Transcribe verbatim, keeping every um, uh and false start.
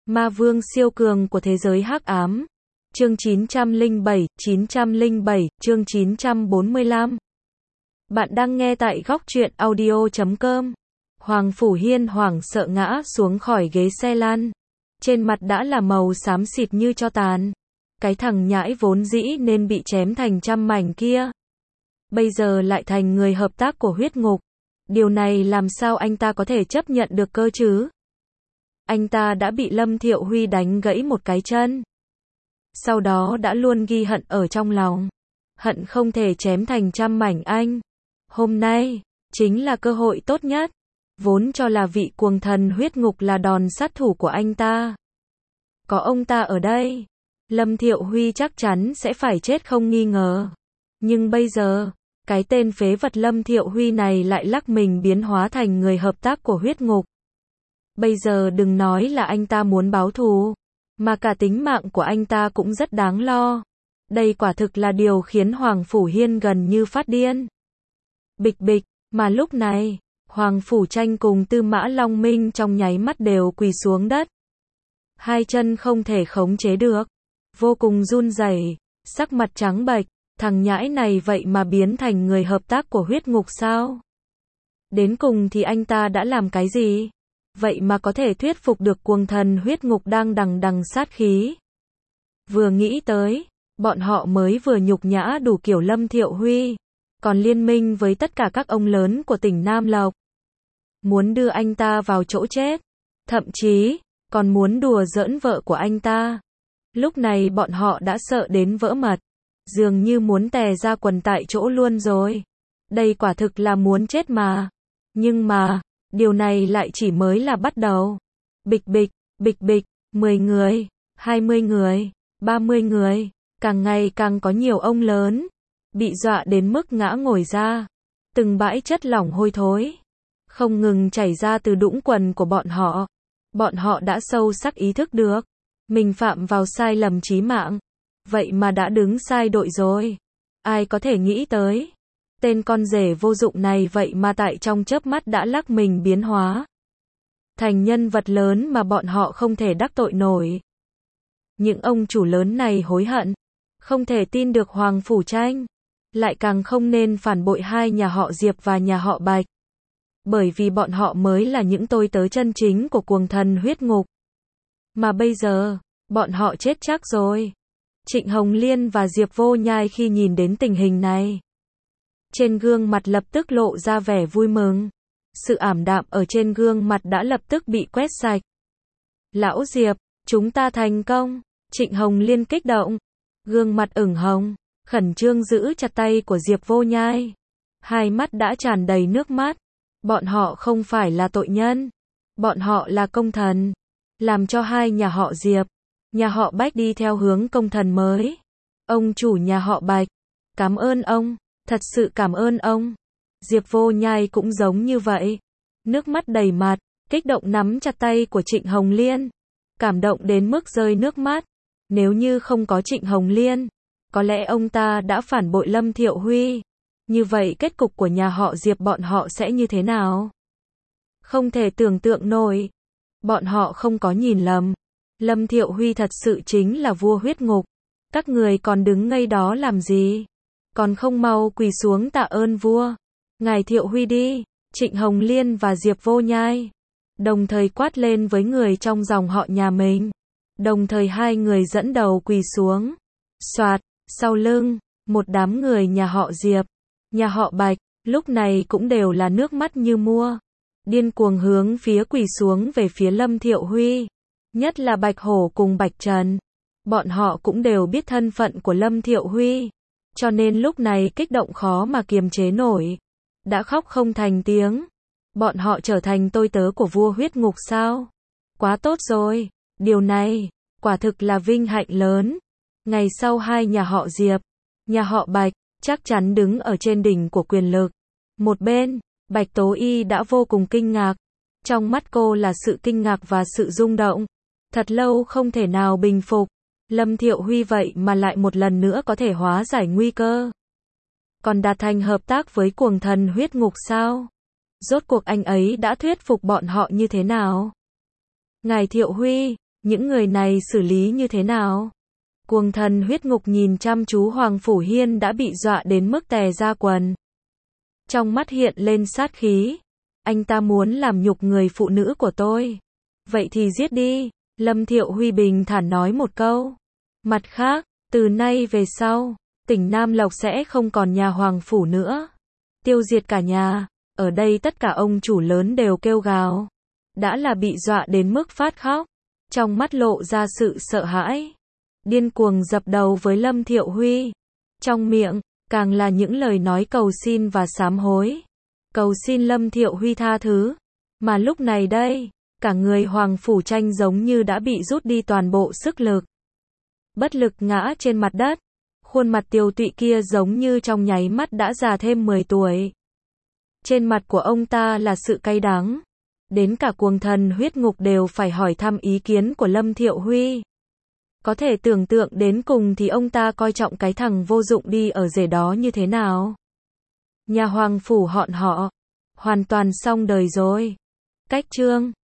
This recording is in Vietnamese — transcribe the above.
Ma vương siêu cường của thế giới hắc ám. Chương chín trăm lẻ bảy, chín trăm lẻ bảy, chương chín trăm bốn mươi lăm. Bạn đang nghe tại góc truyện audio chấm com. Hoàng Phủ Hiên hoảng sợ ngã xuống khỏi ghế xe lăn. Trên mặt đã là màu xám xịt như tro tàn. Cái thằng nhãi vốn dĩ nên bị chém thành trăm mảnh kia, bây giờ lại thành người hợp tác của huyết ngục. Điều này làm sao anh ta có thể chấp nhận được cơ chứ? Anh ta đã bị Lâm Thiệu Huy đánh gãy một cái chân. Sau đó đã luôn ghi hận ở trong lòng. Hận không thể chém thành trăm mảnh anh. Hôm nay, chính là cơ hội tốt nhất. Vốn cho là vị cuồng thần huyết ngục là đòn sát thủ của anh ta. Có ông ta ở đây, Lâm Thiệu Huy chắc chắn sẽ phải chết không nghi ngờ. Nhưng bây giờ, cái tên phế vật Lâm Thiệu Huy này lại lắc mình biến hóa thành người hợp tác của huyết ngục. Bây giờ đừng nói là anh ta muốn báo thù, mà cả tính mạng của anh ta cũng rất đáng lo. Đây quả thực là điều khiến Hoàng Phủ Hiên gần như phát điên. Bịch bịch, mà lúc này, Hoàng Phủ Tranh cùng Tư Mã Long Minh trong nháy mắt đều quỳ xuống đất. Hai chân không thể khống chế được, vô cùng run rẩy, sắc mặt trắng bệch. Thằng nhãi này vậy mà biến thành người hợp tác của huyết ngục sao? Đến cùng thì anh ta đã làm cái gì? Vậy mà có thể thuyết phục được cuồng thần huyết ngục đang đằng đằng sát khí. Vừa nghĩ tới, bọn họ mới vừa nhục nhã đủ kiểu Lâm Thiệu Huy, còn liên minh với tất cả các ông lớn của tỉnh Nam Lộc. Muốn đưa anh ta vào chỗ chết, thậm chí, còn muốn đùa giỡn vợ của anh ta. Lúc này bọn họ đã sợ đến vỡ mật, dường như muốn tè ra quần tại chỗ luôn rồi. Đây quả thực là muốn chết mà. Nhưng mà, điều này lại chỉ mới là bắt đầu. Bịch bịch, bịch bịch, mười người, hai mươi người, ba mươi người, càng ngày càng có nhiều ông lớn, bị dọa đến mức ngã ngồi ra. Từng bãi chất lỏng hôi thối, không ngừng chảy ra từ đũng quần của bọn họ. Bọn họ đã sâu sắc ý thức được, mình phạm vào sai lầm chí mạng. Vậy mà đã đứng sai đội rồi. Ai có thể nghĩ tới, tên con rể vô dụng này vậy mà tại trong chớp mắt đã lắc mình biến hóa thành nhân vật lớn mà bọn họ không thể đắc tội nổi. Những ông chủ lớn này hối hận, không thể tin được Hoàng Phủ Tranh, lại càng không nên phản bội hai nhà họ Diệp và nhà họ Bạch. Bởi vì bọn họ mới là những tôi tớ chân chính của cuồng thần huyết ngục. Mà bây giờ, bọn họ chết chắc rồi. Trịnh Hồng Liên và Diệp Vô Nhai khi nhìn đến tình hình này, trên gương mặt lập tức lộ ra vẻ vui mừng. Sự ảm đạm ở trên gương mặt đã lập tức bị quét sạch. Lão Diệp, chúng ta thành công. Trịnh Hồng Liên kích động, gương mặt ửng hồng, khẩn trương giữ chặt tay của Diệp Vô Nhai. Hai mắt đã tràn đầy nước mắt. Bọn họ không phải là tội nhân, bọn họ là công thần, làm cho hai nhà họ Diệp, nhà họ Bách đi theo hướng công thần mới. Ông chủ nhà họ Bạch, cảm ơn ông, thật sự cảm ơn ông. Diệp Vô Nhai cũng giống như vậy, nước mắt đầy mặt, kích động nắm chặt tay của Trịnh Hồng Liên, cảm động đến mức rơi nước mắt. Nếu như không có Trịnh Hồng Liên, có lẽ ông ta đã phản bội Lâm Thiệu Huy. Như vậy kết cục của nhà họ Diệp bọn họ sẽ như thế nào? Không thể tưởng tượng nổi. Bọn họ không có nhìn lầm. Lâm Thiệu Huy thật sự chính là vua huyết ngục. Các người còn đứng ngây đó làm gì? Còn không mau quỳ xuống tạ ơn vua. Ngài Thiệu Huy đi. Trịnh Hồng Liên và Diệp Vô Nhai đồng thời quát lên với người trong dòng họ nhà mình. Đồng thời hai người dẫn đầu quỳ xuống. Soạt, sau lưng, một đám người nhà họ Diệp, nhà họ Bạch, lúc này cũng đều là nước mắt như mua. Điên cuồng hướng phía quỳ xuống về phía Lâm Thiệu Huy. Nhất là Bạch Hổ cùng Bạch Trần. Bọn họ cũng đều biết thân phận của Lâm Thiệu Huy. Cho nên lúc này kích động khó mà kiềm chế nổi. Đã khóc không thành tiếng. Bọn họ trở thành tôi tớ của vua huyết ngục sao? Quá tốt rồi. Điều này, quả thực là vinh hạnh lớn. Ngày sau hai nhà họ Diệp, nhà họ Bạch, chắc chắn đứng ở trên đỉnh của quyền lực. Một bên, Bạch Tố Y đã vô cùng kinh ngạc. Trong mắt cô là sự kinh ngạc và sự rung động. Thật lâu không thể nào bình phục. Lâm Thiệu Huy vậy mà lại một lần nữa có thể hóa giải nguy cơ. Còn đạt thành hợp tác với cuồng thần huyết ngục sao? Rốt cuộc anh ấy đã thuyết phục bọn họ như thế nào? Ngài Thiệu Huy, Những người này xử lý như thế nào? Cuồng thần huyết ngục nhìn chăm chú Hoàng Phủ Hiên đã bị dọa đến mức tè ra quần. Trong mắt hiện lên sát khí. Anh ta muốn làm nhục người phụ nữ của tôi. Vậy thì giết đi. Lâm Thiệu Huy bình thản nói một câu. Mặt khác, từ nay về sau, tỉnh Nam Lộc sẽ không còn nhà Hoàng Phủ nữa. Tiêu diệt cả nhà. Ở đây tất cả ông chủ lớn đều kêu gào. Đã là bị dọa đến mức phát khóc. Trong mắt lộ ra sự sợ hãi. Điên cuồng dập đầu với Lâm Thiệu Huy. Trong miệng, càng là những lời nói cầu xin và sám hối. Cầu xin Lâm Thiệu Huy tha thứ. Mà lúc này đây, cả người Hoàng Phủ Tranh giống như đã bị rút đi toàn bộ sức lực. Bất lực ngã trên mặt đất. Khuôn mặt tiều tụy kia giống như trong nháy mắt đã già thêm mười tuổi. Trên mặt của ông ta là sự cay đắng. Đến cả cuồng thần huyết ngục đều phải hỏi thăm ý kiến của Lâm Thiệu Huy. Có thể tưởng tượng đến cùng thì ông ta coi trọng cái thằng vô dụng đi ở rể đó như thế nào. Nhà Hoàng Phủ họn họ. Hoàn toàn xong đời rồi. Cách chương